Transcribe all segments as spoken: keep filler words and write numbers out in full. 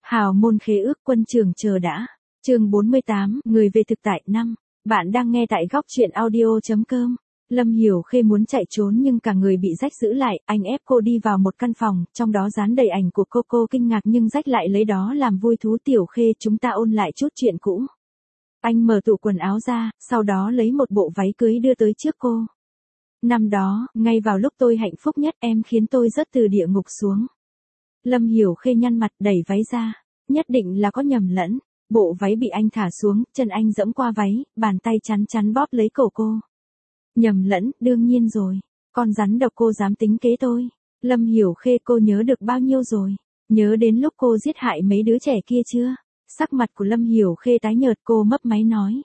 Hào môn khế ước quân trường chờ đã. Chương bốn mươi tám, người về thực tại năm. Bạn đang nghe tại góc truyện audio chấm com. Lâm Hiểu Khê muốn chạy trốn nhưng cả người bị Rách giữ lại, anh ép cô đi vào một căn phòng, trong đó dán đầy ảnh của cô. Cô kinh ngạc nhưng Rách lại lấy đó làm vui thú. Tiểu Khê, chúng ta ôn lại chút chuyện cũ. Anh mở tủ quần áo ra, sau đó lấy một bộ váy cưới đưa tới trước cô. Năm đó, ngay vào lúc tôi hạnh phúc nhất, em khiến tôi rớt từ địa ngục xuống. Lâm Hiểu Khê nhăn mặt đẩy váy ra. Nhất định là có nhầm lẫn. Bộ váy bị anh thả xuống, chân anh giẫm qua váy, bàn tay chắn chắn bóp lấy cổ cô. Nhầm lẫn, đương nhiên rồi. Con rắn độc, cô dám tính kế tôi. Lâm Hiểu Khê, cô nhớ được bao nhiêu rồi? Nhớ đến lúc cô giết hại mấy đứa trẻ kia chưa? Sắc mặt của Lâm Hiểu Khê tái nhợt, cô mấp máy nói.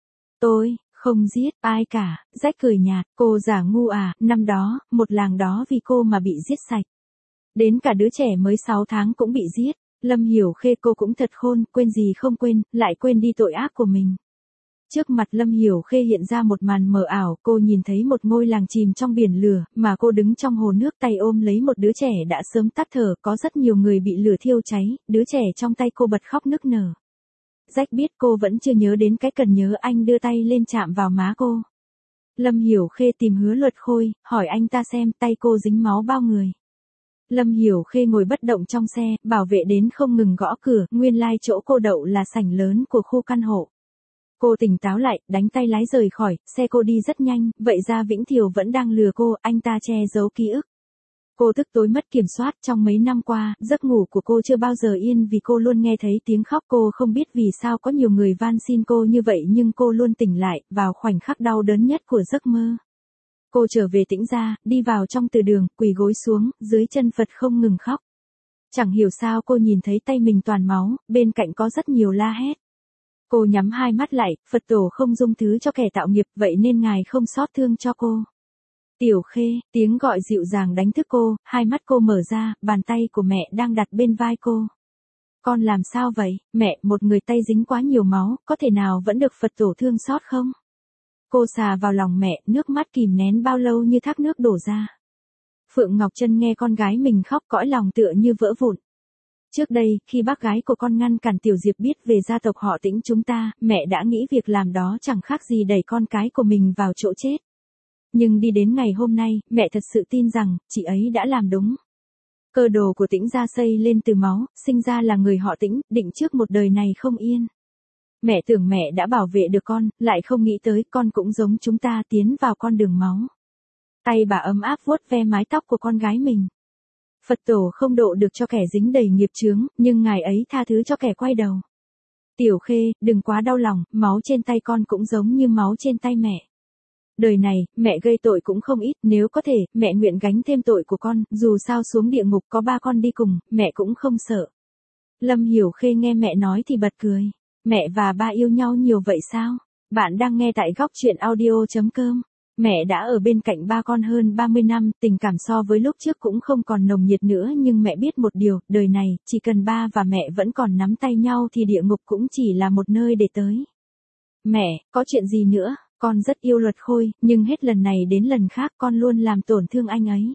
Tôi, không giết ai cả. Rách cười nhạt, cô giả ngu à, năm đó, một làng đó vì cô mà bị giết sạch. Đến cả đứa trẻ mới sáu tháng cũng bị giết. Lâm Hiểu Khê, cô cũng thật khôn, quên gì không quên, lại quên đi tội ác của mình. Trước mặt Lâm Hiểu Khê hiện ra một màn mờ ảo, cô nhìn thấy một ngôi làng chìm trong biển lửa, mà cô đứng trong hồ nước tay ôm lấy một đứa trẻ đã sớm tắt thở, có rất nhiều người bị lửa thiêu cháy, đứa trẻ trong tay cô bật khóc nức nở. Rách biết cô vẫn chưa nhớ đến cái cần nhớ, anh đưa tay lên chạm vào má cô. Lâm Hiểu Khê tìm Hứa Luật Khôi, hỏi anh ta xem tay cô dính máu bao người. Lâm Hiểu Khê ngồi bất động trong xe, bảo vệ đến không ngừng gõ cửa, nguyên lai like chỗ cô đậu là sảnh lớn của khu căn hộ. Cô tỉnh táo lại, đánh tay lái rời khỏi, xe cô đi rất nhanh, vậy ra Vĩnh Thiều vẫn đang lừa cô, anh ta che giấu ký ức. Cô tức tối mất kiểm soát, trong mấy năm qua, giấc ngủ của cô chưa bao giờ yên vì cô luôn nghe thấy tiếng khóc. Cô không biết vì sao có nhiều người van xin cô như vậy nhưng cô luôn tỉnh lại, vào khoảnh khắc đau đớn nhất của giấc mơ. Cô trở về Tĩnh gia, đi vào trong từ đường, quỳ gối xuống, dưới chân Phật không ngừng khóc. Chẳng hiểu sao cô nhìn thấy tay mình toàn máu, bên cạnh có rất nhiều la hét. Cô nhắm hai mắt lại, Phật tổ không dung thứ cho kẻ tạo nghiệp, vậy nên ngài không xót thương cho cô. Tiểu Khê, tiếng gọi dịu dàng đánh thức cô, hai mắt cô mở ra, bàn tay của mẹ đang đặt bên vai cô. Con làm sao vậy, mẹ, một người tay dính quá nhiều máu, có thể nào vẫn được Phật tổ thương xót không? Cô xà vào lòng mẹ, nước mắt kìm nén bao lâu như thác nước đổ ra. Phượng Ngọc Trân nghe con gái mình khóc, cõi lòng tựa như vỡ vụn. Trước đây, khi bác gái của con ngăn cản Tiểu Diệp biết về gia tộc họ Tĩnh chúng ta, mẹ đã nghĩ việc làm đó chẳng khác gì đẩy con cái của mình vào chỗ chết. Nhưng đi đến ngày hôm nay, mẹ thật sự tin rằng, chị ấy đã làm đúng. Cơ đồ của Tĩnh gia xây lên từ máu, sinh ra là người họ Tĩnh, định trước một đời này không yên. Mẹ tưởng mẹ đã bảo vệ được con, lại không nghĩ tới con cũng giống chúng ta tiến vào con đường máu. Tay bà ấm áp vuốt ve mái tóc của con gái mình. Phật tổ không độ được cho kẻ dính đầy nghiệp chướng, nhưng ngài ấy tha thứ cho kẻ quay đầu. Tiểu Khê, đừng quá đau lòng, máu trên tay con cũng giống như máu trên tay mẹ. Đời này, mẹ gây tội cũng không ít, nếu có thể, mẹ nguyện gánh thêm tội của con, dù sao xuống địa ngục có ba con đi cùng, mẹ cũng không sợ. Lâm Hiểu Khê nghe mẹ nói thì bật cười. Mẹ và ba yêu nhau nhiều vậy sao? Bạn đang nghe tại góc truyện audio chấm com. Mẹ đã ở bên cạnh ba con hơn ba mươi năm, tình cảm so với lúc trước cũng không còn nồng nhiệt nữa nhưng mẹ biết một điều, đời này, chỉ cần ba và mẹ vẫn còn nắm tay nhau thì địa ngục cũng chỉ là một nơi để tới. Mẹ, có chuyện gì nữa? Con rất yêu Luật Khôi, nhưng hết lần này đến lần khác con luôn làm tổn thương anh ấy.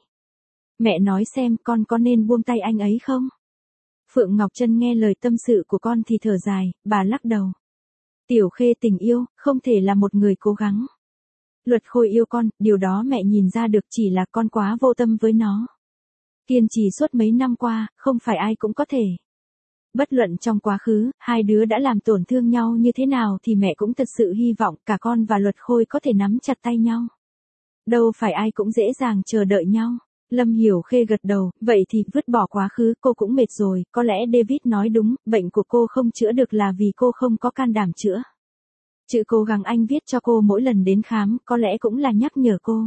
Mẹ nói xem con có nên buông tay anh ấy không? Phượng Ngọc Trân nghe lời tâm sự của con thì thở dài, bà lắc đầu. Tiểu Khê, tình yêu, không thể là một người cố gắng. Luật Khôi yêu con, điều đó mẹ nhìn ra được, chỉ là con quá vô tâm với nó. Kiên trì suốt mấy năm qua, không phải ai cũng có thể. Bất luận trong quá khứ, hai đứa đã làm tổn thương nhau như thế nào thì mẹ cũng thật sự hy vọng cả con và Luật Khôi có thể nắm chặt tay nhau. Đâu phải ai cũng dễ dàng chờ đợi nhau. Lâm Hiểu Khê gật đầu, vậy thì vứt bỏ quá khứ, cô cũng mệt rồi, có lẽ David nói đúng, bệnh của cô không chữa được là vì cô không có can đảm chữa. Chữ cố gắng anh viết cho cô mỗi lần đến khám, có lẽ cũng là nhắc nhở cô.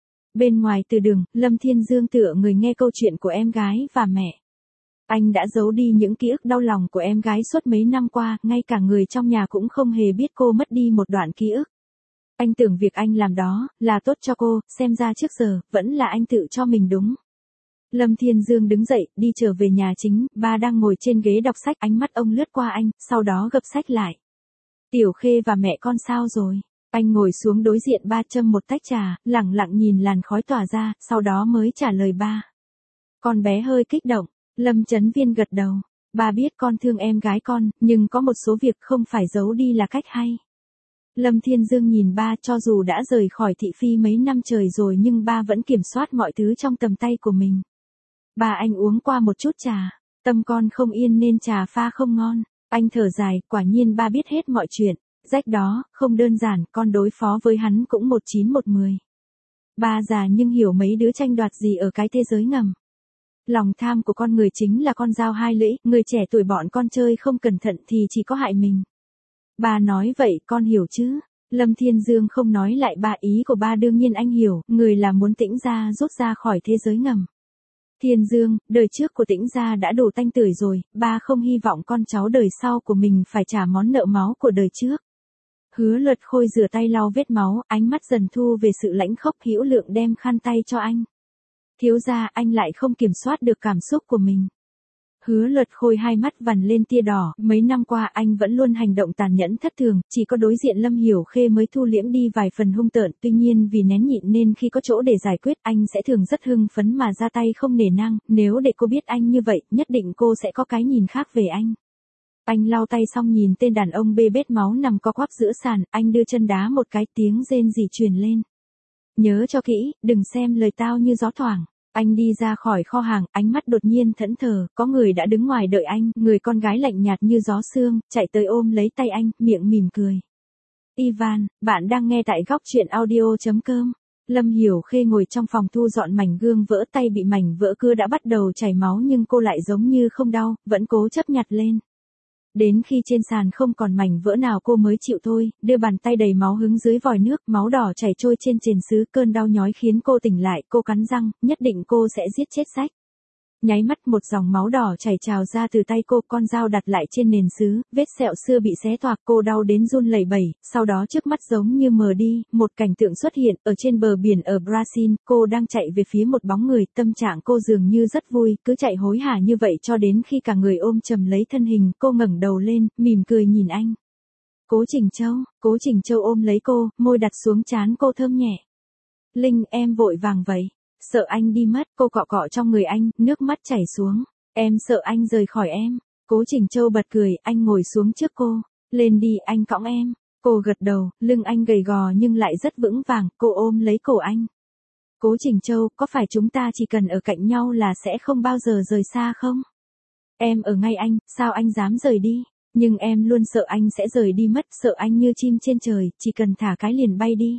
Bên ngoài từ đường, Lâm Thiên Dương tựa người nghe câu chuyện của em gái và mẹ. Anh đã giấu đi những ký ức đau lòng của em gái suốt mấy năm qua, ngay cả người trong nhà cũng không hề biết cô mất đi một đoạn ký ức. Anh tưởng việc anh làm đó, là tốt cho cô, xem ra trước giờ, vẫn là anh tự cho mình đúng. Lâm Thiên Dương đứng dậy, đi trở về nhà chính, ba đang ngồi trên ghế đọc sách, ánh mắt ông lướt qua anh, sau đó gập sách lại. Tiểu Khê và mẹ con sao rồi? Anh ngồi xuống đối diện ba, châm một tách trà, lặng lặng nhìn làn khói tỏa ra, sau đó mới trả lời ba. Con bé hơi kích động, Lâm Chấn Viên gật đầu. Ba biết con thương em gái con, nhưng có một số việc không phải giấu đi là cách hay. Lâm Thiên Dương nhìn ba, cho dù đã rời khỏi thị phi mấy năm trời rồi nhưng ba vẫn kiểm soát mọi thứ trong tầm tay của mình. Ba anh uống qua một chút trà, tâm con không yên nên trà pha không ngon. Anh thở dài, quả nhiên ba biết hết mọi chuyện. Rách đó, không đơn giản, con đối phó với hắn cũng một chín một mười. Ba già nhưng hiểu mấy đứa tranh đoạt gì ở cái thế giới ngầm. Lòng tham của con người chính là con dao hai lưỡi, người trẻ tuổi bọn con chơi không cẩn thận thì chỉ có hại mình. Ba nói vậy con hiểu chứ? Lâm Thiên Dương không nói lại ba, ý của ba đương nhiên anh hiểu, người là muốn Tĩnh gia rút ra khỏi thế giới ngầm. Thiên Dương, đời trước của Tĩnh gia đã đủ tanh tưởi rồi, ba không hy vọng con cháu đời sau của mình phải trả món nợ máu của đời trước. Hứa Luật Khôi rửa tay lau vết máu, ánh mắt dần thu về sự lãnh khốc, hữu lượng đem khăn tay cho anh. Thiếu gia, anh lại không kiểm soát được cảm xúc của mình. Hứa Luật Khôi hai mắt vằn lên tia đỏ, mấy năm qua anh vẫn luôn hành động tàn nhẫn thất thường, chỉ có đối diện Lâm Hiểu Khê mới thu liễm đi vài phần hung tợn, tuy nhiên vì nén nhịn nên khi có chỗ để giải quyết anh sẽ thường rất hưng phấn mà ra tay không nể nang, nếu để cô biết anh như vậy, nhất định cô sẽ có cái nhìn khác về anh. Anh lau tay xong nhìn tên đàn ông bê bết máu nằm co quắp giữa sàn, anh đưa chân đá một cái, tiếng rên rỉ truyền lên. Nhớ cho kỹ, đừng xem lời tao như gió thoảng. Anh đi ra khỏi kho hàng, ánh mắt đột nhiên thẫn thờ, có người đã đứng ngoài đợi anh, người con gái lạnh nhạt như gió sương, chạy tới ôm lấy tay anh, miệng mỉm cười. Ivan, bạn đang nghe tại góc truyện audio chấm com. Lâm Hiểu Khê ngồi trong phòng thu dọn mảnh gương vỡ, tay bị mảnh vỡ cưa đã bắt đầu chảy máu nhưng cô lại giống như không đau, vẫn cố chấp nhặt lên. Đến khi trên sàn không còn mảnh vỡ nào cô mới chịu thôi, đưa bàn tay đầy máu hứng dưới vòi nước, máu đỏ chảy trôi trên chén sứ, cơn đau nhói khiến cô tỉnh lại, cô cắn răng, nhất định cô sẽ giết chết sách. Nháy mắt một dòng máu đỏ chảy trào ra từ tay cô, con dao đặt lại trên nền sứ, vết sẹo xưa bị xé toạc, cô đau đến run lẩy bẩy, sau đó trước mắt giống như mờ đi, một cảnh tượng xuất hiện, ở trên bờ biển ở Brazil, cô đang chạy về phía một bóng người, tâm trạng cô dường như rất vui, cứ chạy hối hả như vậy cho đến khi cả người ôm chầm lấy thân hình, cô ngẩng đầu lên, mỉm cười nhìn anh. Cố Trình Châu, Cố Trình Châu ôm lấy cô, môi đặt xuống trán cô thơm nhẹ. Linh, em vội vàng vậy. Sợ anh đi mất, cô cọ cọ trong người anh, nước mắt chảy xuống. Em sợ anh rời khỏi em. Cố Trình Châu bật cười, anh ngồi xuống trước cô. Lên đi, anh cõng em. Cô gật đầu, lưng anh gầy gò nhưng lại rất vững vàng, cô ôm lấy cổ anh. Cố Trình Châu, có phải chúng ta chỉ cần ở cạnh nhau là sẽ không bao giờ rời xa không? Em ở ngay anh, sao anh dám rời đi? Nhưng em luôn sợ anh sẽ rời đi mất, sợ anh như chim trên trời, chỉ cần thả cái liền bay đi.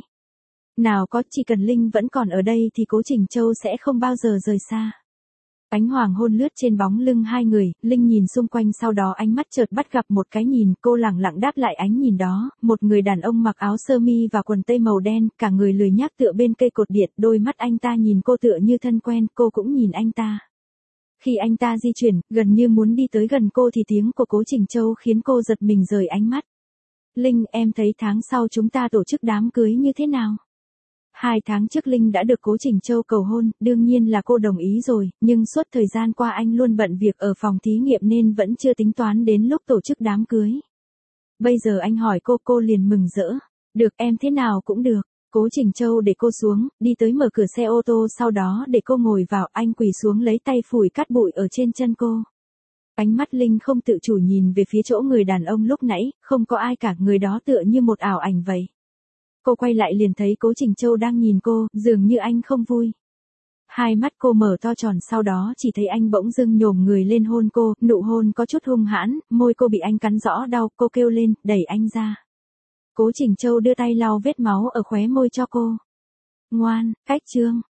Nào có, chỉ cần Linh vẫn còn ở đây thì Cố Trình Châu sẽ không bao giờ rời xa. Ánh hoàng hôn lướt trên bóng lưng hai người, Linh nhìn xung quanh sau đó ánh mắt chợt bắt gặp một cái nhìn, cô lẳng lặng đáp lại ánh nhìn đó, một người đàn ông mặc áo sơ mi và quần tây màu đen, cả người lười nhác tựa bên cây cột điện, đôi mắt anh ta nhìn cô tựa như thân quen, cô cũng nhìn anh ta. Khi anh ta di chuyển, gần như muốn đi tới gần cô thì tiếng của Cố Trình Châu khiến cô giật mình rời ánh mắt. Linh, em thấy tháng sau chúng ta tổ chức đám cưới như thế nào? Hai tháng trước Linh đã được Cố Trình Châu cầu hôn, đương nhiên là cô đồng ý rồi, nhưng suốt thời gian qua anh luôn bận việc ở phòng thí nghiệm nên vẫn chưa tính toán đến lúc tổ chức đám cưới. Bây giờ anh hỏi cô, cô liền mừng rỡ. Được, em thế nào cũng được. Cố Trình Châu để cô xuống, đi tới mở cửa xe ô tô, sau đó để cô ngồi vào, anh quỳ xuống lấy tay phủi cát bụi ở trên chân cô. Ánh mắt Linh không tự chủ nhìn về phía chỗ người đàn ông lúc nãy, không có ai cả, người đó tựa như một ảo ảnh vậy. Cô quay lại liền thấy Cố Trình Châu đang nhìn cô, dường như anh không vui. Hai mắt cô mở to tròn, sau đó chỉ thấy anh bỗng dưng nhổm người lên hôn cô, nụ hôn có chút hung hãn, môi cô bị anh cắn rõ đau, cô kêu lên, đẩy anh ra. Cố Trình Châu đưa tay lau vết máu ở khóe môi cho cô. Ngoan, Khách Trương,